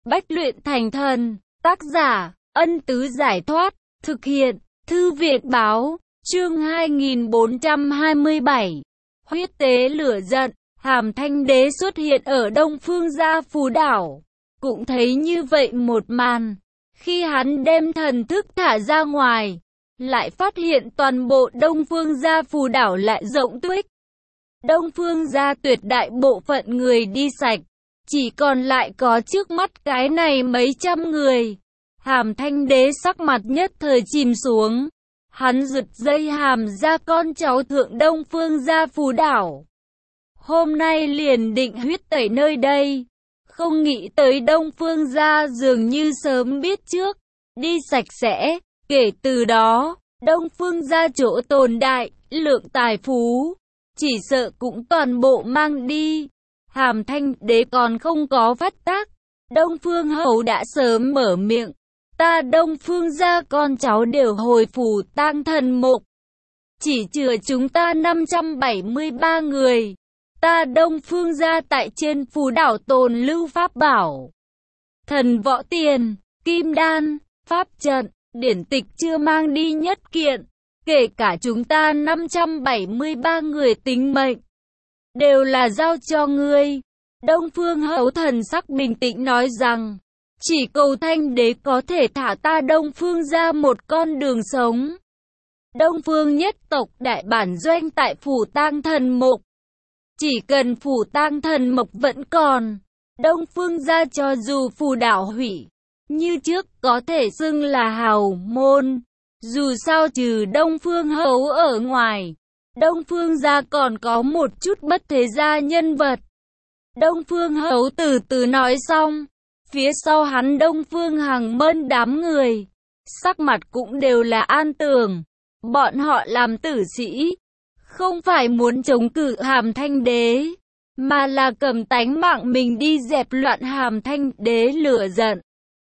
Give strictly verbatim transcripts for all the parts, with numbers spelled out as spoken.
Bách luyện thành thần, tác giả, Ân Tứ Giải Thoát, thực hiện, Thư viện Báo, chương hai nghìn bốn trăm hai mươi bảy. Huyết tế lửa giận, Hàm Thanh Đế xuất hiện ở Đông Phương Gia Phù Đảo. Cũng thấy như vậy một màn, khi hắn đem thần thức thả ra ngoài, lại phát hiện toàn bộ Đông Phương Gia Phù Đảo lại rỗng tuếch. Đông Phương Gia tuyệt đại bộ phận người đi sạch, chỉ còn lại có trước mắt cái này mấy trăm người. Hàm Thanh Đế sắc mặt nhất thời chìm xuống, hắn giật dây hàm ra con cháu thượng Đông Phương Gia Phù Đảo. Hôm nay liền định huyết tẩy nơi đây, không nghĩ tới Đông Phương Gia dường như sớm biết trước, đi sạch sẽ. Kể từ đó, Đông Phương Gia chỗ tồn đại, lượng tài phú, chỉ sợ cũng toàn bộ mang đi. Hàm Thanh Đế còn không có phát tác, Đông Phương Hầu đã sớm mở miệng, ta Đông Phương Gia con cháu đều hồi phủ tang thần mục, chỉ chừa chúng ta năm trăm bảy mươi ba người. Ta Đông Phương Gia tại trên phù đảo tồn lưu pháp bảo, thần võ tiền, kim đan, pháp trận, điển tịch chưa mang đi nhất kiện, kể cả chúng ta năm trăm bảy mươi ba người tính mệnh, đều là giao cho ngươi. Đông Phương Hầu thần sắc bình tĩnh nói rằng, chỉ cầu Thanh Đế có thể thả ta Đông Phương Gia một con đường sống. Đông Phương nhất tộc đại bản doanh tại phủ tang thần mục, chỉ cần phủ tang thần mộc vẫn còn, Đông Phương Gia cho dù phù đảo hủy, như trước có thể xưng là hào môn. Dù sao trừ Đông Phương Hầu ở ngoài, Đông Phương Gia còn có một chút bất thế gia nhân vật. Đông Phương Hầu từ từ nói xong, phía sau hắn Đông Phương Hằng Mân đám người, sắc mặt cũng đều là an tường. Bọn họ làm tử sĩ, không phải muốn chống cự Hàm Thanh Đế, mà là cầm tánh mạng mình đi dẹp loạn Hàm Thanh Đế lửa giận.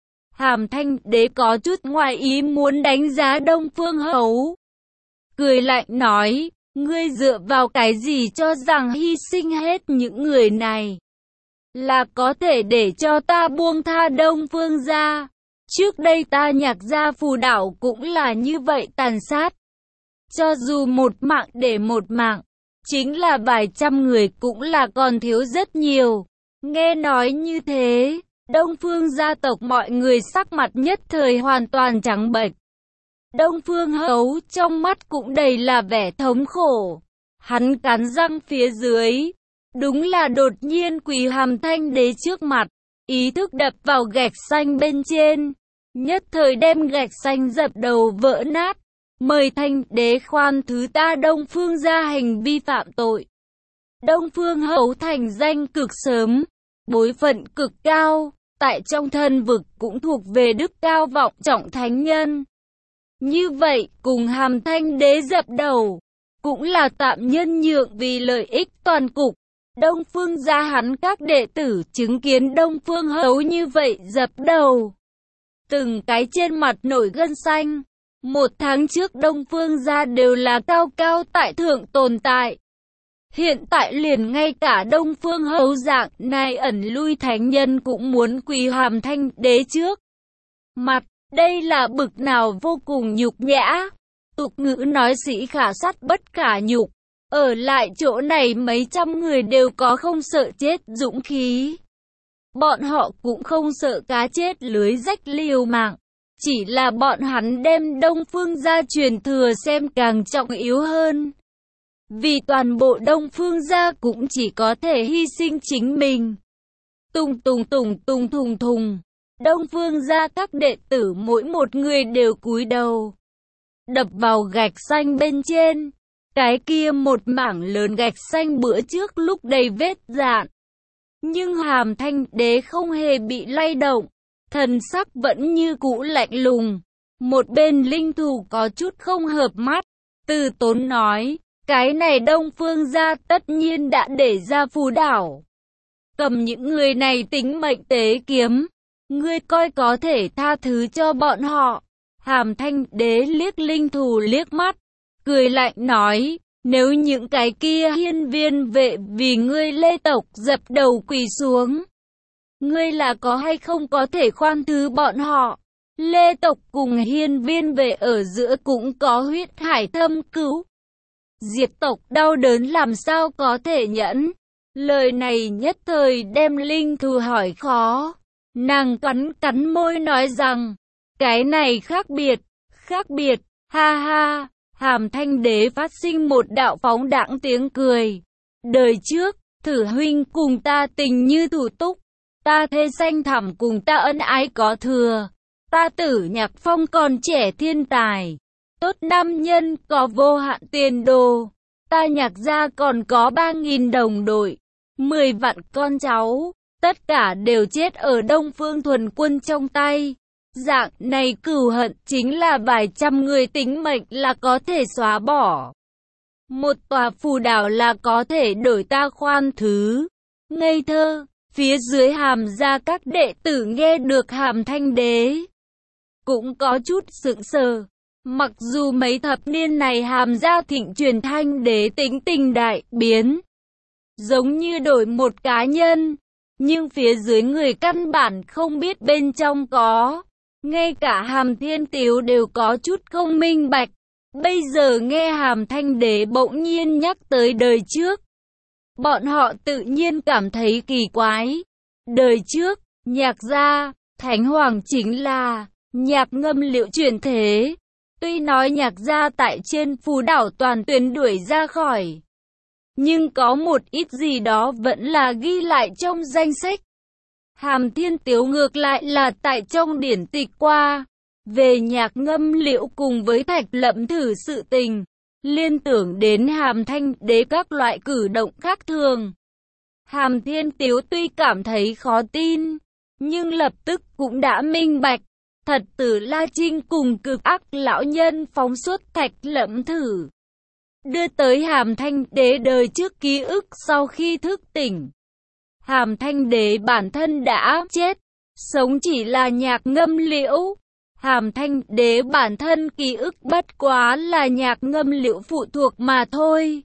Hàm Thanh Đế có chút ngoài ý muốn đánh giá Đông Phương Hầu, cười lạnh nói, ngươi dựa vào cái gì cho rằng hy sinh hết những người này là có thể để cho ta buông tha Đông Phương Gia? Trước đây ta Nhạc Gia Phù Đảo cũng là như vậy tàn sát. Cho dù một mạng để một mạng, chính là vài trăm người cũng là còn thiếu rất nhiều. Nghe nói như thế, Đông Phương gia tộc mọi người sắc mặt nhất thời hoàn toàn trắng bệch. Đông Phương Hầu trong mắt cũng đầy là vẻ thống khổ. Hắn cắn răng phía dưới, đúng là đột nhiên quỳ Hàm Thanh Đế trước mặt, ý thức đập vào gạch xanh bên trên, nhất thời đem gạch xanh dập đầu vỡ nát. Mời Thanh Đế khoan thứ ta Đông Phương Gia hành vi phạm tội. Đông Phương Hầu thành danh cực sớm, bối phận cực cao, tại trong thân vực cũng thuộc về đức cao vọng trọng thánh nhân. Như vậy, cùng Hàm Thanh Đế dập đầu, cũng là tạm nhân nhượng vì lợi ích toàn cục. Đông Phương Gia hắn các đệ tử chứng kiến Đông Phương Hầu như vậy dập đầu, từng cái trên mặt nổi gân xanh. Một tháng trước Đông Phương Gia đều là cao cao tại thượng tồn tại. Hiện tại liền ngay cả Đông Phương Hầu dạng này ẩn lui thánh nhân cũng muốn quỳ Hàm Thanh Đế trước mặt. Đây là bực nào vô cùng nhục nhã. Tục ngữ nói sĩ khả sắt bất khả nhục. Ở lại chỗ này mấy trăm người đều có không sợ chết dũng khí. Bọn họ cũng không sợ cá chết lưới rách liều mạng. Chỉ là bọn hắn đem Đông Phương Gia truyền thừa xem càng trọng yếu hơn. Vì toàn bộ Đông Phương Gia cũng chỉ có thể hy sinh chính mình. Tùng tùng tùng tùng thùng thùng. Đông Phương Gia các đệ tử mỗi một người đều cúi đầu, đập vào gạch xanh bên trên. Cái kia một mảng lớn gạch xanh bữa trước lúc đầy vết dạn. Nhưng Hàm Thanh Đế không hề bị lay động. Thần sắc vẫn như cũ lạnh lùng. Một bên linh thủ có chút không hợp mắt, từ tốn nói, cái này Đông Phương Gia tất nhiên đã để ra phù đảo, cầm những người này tính mệnh tế kiếm, ngươi coi có thể tha thứ cho bọn họ? Hàm Thanh Đế liếc linh thủ liếc mắt, cười lạnh nói, nếu những cái kia hiên viên vệ vì ngươi Lê tộc dập đầu quỳ xuống, ngươi là có hay không có thể khoan thứ bọn họ. Lê tộc cùng Hiên Viên về ở giữa cũng có huyết hải thâm cửu. Diệt tộc đau đớn làm sao có thể nhẫn. Lời này nhất thời đem Linh Thù hỏi khó. Nàng cắn cắn môi nói rằng, cái này khác biệt, khác biệt, ha ha. Hàm Thanh Đế phát sinh một đạo phóng đãng tiếng cười. Đời trước, Thử huynh cùng ta tình như thủ túc, ta thê xanh thẳm cùng ta ân ái có thừa. Ta Tử Nhạc Phong còn trẻ thiên tài, tốt nam nhân có vô hạn tiền đồ. Ta Nhạc gia còn có ba nghìn đồng đội, mười vạn con cháu, tất cả đều chết ở Đông Phương Thuần Quân trong tay. Dạng này cừu hận chính là vài trăm người tính mệnh là có thể xóa bỏ. Một tòa phù đảo là có thể đổi ta khoan thứ. Ngây thơ, phía dưới Hàm gia các đệ tử nghe được Hàm Thanh Đế cũng có chút sững sờ. Mặc dù mấy thập niên này Hàm gia thịnh truyền Thanh Đế tính tình đại biến, giống như đổi một cá nhân, nhưng phía dưới người căn bản không biết bên trong có. Ngay cả Hàm Thiên Tiếu đều có chút không minh bạch. Bây giờ nghe Hàm Thanh Đế bỗng nhiên nhắc tới đời trước, bọn họ tự nhiên cảm thấy kỳ quái. Đời trước, Nhạc gia, Thánh Hoàng chính là Nhạc Ngâm Liễu chuyển thế. Tuy nói Nhạc gia tại trên phù đảo toàn tuyến đuổi ra khỏi, nhưng có một ít gì đó vẫn là ghi lại trong danh sách. Hàm Thiên Tiếu ngược lại là tại trong điển tịch qua về Nhạc Ngâm Liễu cùng với Thạch Lậm Thử sự tình, liên tưởng đến Hàm Thanh Đế các loại cử động khác thường. Hàm Thiên Tiếu tuy cảm thấy khó tin, nhưng lập tức cũng đã minh bạch. Thật Tử La Trinh cùng cực ác lão nhân phóng xuất Thạch Lậm Thử, đưa tới Hàm Thanh Đế đời trước ký ức sau khi thức tỉnh. Hàm Thanh Đế bản thân đã chết, sống chỉ là Nhạc Ngâm Liễu. Hàm Thanh Đế bản thân ký ức bất quá là Nhạc Ngâm Liễu phụ thuộc mà thôi.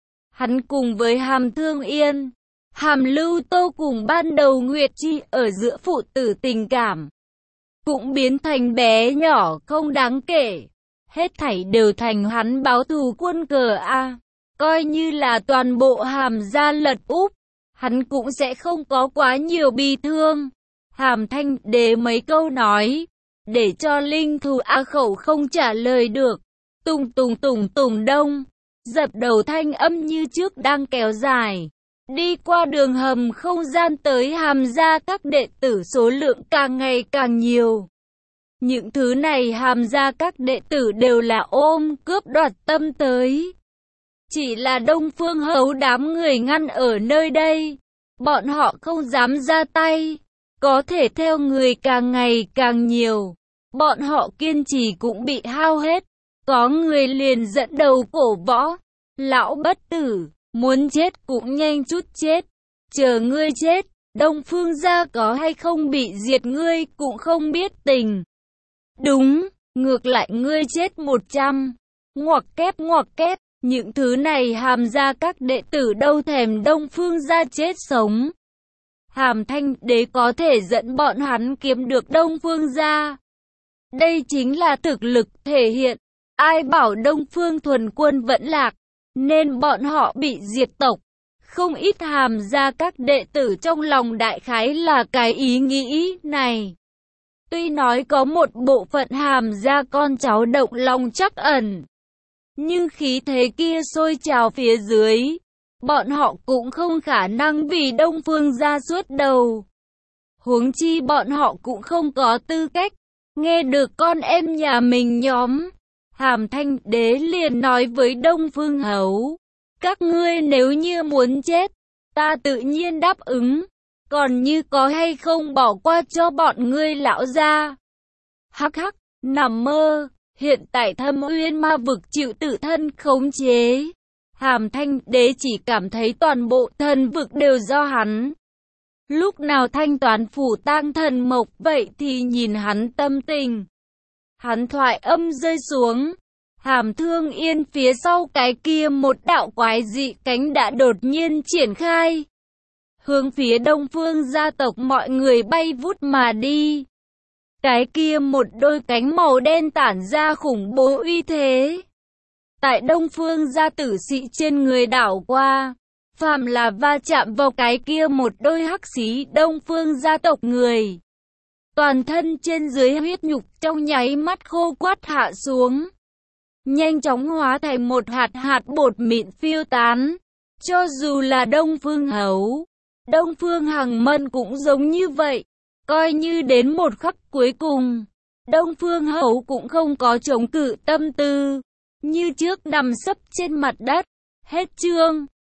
Hắn cùng với Hàm Thương Yên, Hàm Lưu Tô cùng ban đầu Nguyệt Chi ở giữa phụ tử tình cảm cũng biến thành bé nhỏ không đáng kể. Hết thảy đều thành hắn báo thù quân cờ a. Coi như là toàn bộ Hàm gia lật úp, hắn cũng sẽ không có quá nhiều bi thương. Hàm Thanh Đế mấy câu nói, để cho Linh Thù A khẩu không trả lời được. Tùng tùng tùng tùng đông, dập đầu thanh âm như trước đang kéo dài. Đi qua đường hầm không gian tới Hàm gia các đệ tử số lượng càng ngày càng nhiều. Những thứ này Hàm gia các đệ tử đều là ôm cướp đoạt tâm tới. Chỉ là Đông Phương Hầu đám người ngăn ở nơi đây, bọn họ không dám ra tay. Có thể theo người càng ngày càng nhiều, bọn họ kiên trì cũng bị hao hết. Có người liền dẫn đầu cổ võ, lão bất tử, muốn chết cũng nhanh chút chết. Chờ ngươi chết, Đông Phương gia có hay không bị diệt ngươi cũng không biết tình. Đúng, ngược lại ngươi chết một trăm. Ngoặc kép ngoặc kép, những thứ này Hàm gia các đệ tử đâu thèm Đông Phương gia chết sống. Hàm Thanh Đế có thể dẫn bọn hắn kiếm được Đông Phương gia. Đây chính là thực lực thể hiện. Ai bảo Đông Phương Thuần Quân vẫn lạc, nên bọn họ bị diệt tộc. Không ít Hàm gia các đệ tử trong lòng đại khái là cái ý nghĩ này. Tuy nói có một bộ phận Hàm gia con cháu động lòng trắc ẩn, nhưng khí thế kia sôi trào phía dưới, bọn họ cũng không khả năng vì Đông Phương gia suốt đầu. Huống chi bọn họ cũng không có tư cách. Nghe được con em nhà mình nhóm, Hàm Thanh Đế liền nói với Đông Phương Hầu, các ngươi nếu như muốn chết, ta tự nhiên đáp ứng, còn như có hay không bỏ qua cho bọn ngươi lão gia. Hắc hắc, nằm mơ, hiện tại Thâm Uyên ma vực chịu tự thân khống chế. Hàm Thanh Đế chỉ cảm thấy toàn bộ thần vực đều do hắn. Lúc nào thanh toán phủ tang thần mộc vậy thì nhìn hắn tâm tình. Hắn thoại âm rơi xuống, Hàm Thương Yên phía sau cái kia một đạo quái dị cánh đã đột nhiên triển khai. hướng phía Đông Phương gia tộc mọi người bay vút mà đi. Cái kia một đôi cánh màu đen tản ra khủng bố uy thế. Tại Đông Phương gia tử sĩ trên người đảo qua, phàm là va chạm vào cái kia một đôi hắc xí Đông Phương gia tộc người. Toàn thân trên dưới huyết nhục trong nháy mắt khô quắt hạ xuống. Nhanh chóng hóa thành một hạt hạt bột mịn phiêu tán. Cho dù là Đông Phương Hấu, Đông Phương Hằng Mân cũng giống như vậy. Coi như đến một khắc cuối cùng, Đông Phương Hấu cũng không có chống cự tâm tư. Như trước nằm sấp trên mặt đất. Hết chương.